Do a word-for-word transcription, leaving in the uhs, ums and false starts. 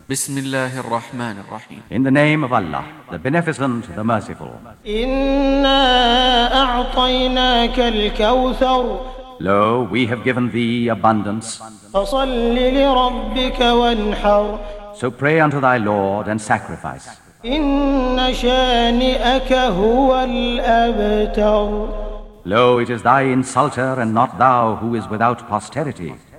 Bismillahir Rahmanir Rahim. In the name of Allah, the Beneficent, the Merciful. إِنَّا أَعْطَيْنَاكَ الْكَوْثَرَ. Lo, we have given thee abundance. فَصَلِّ لِرَبِّكَ وَانْحَرْ. So pray unto thy Lord and sacrifice. إِنَّ شَانِئَكَ هُوَ الْأَبْتَرُ. Lo, it is thy insulter and not thou who is without posterity.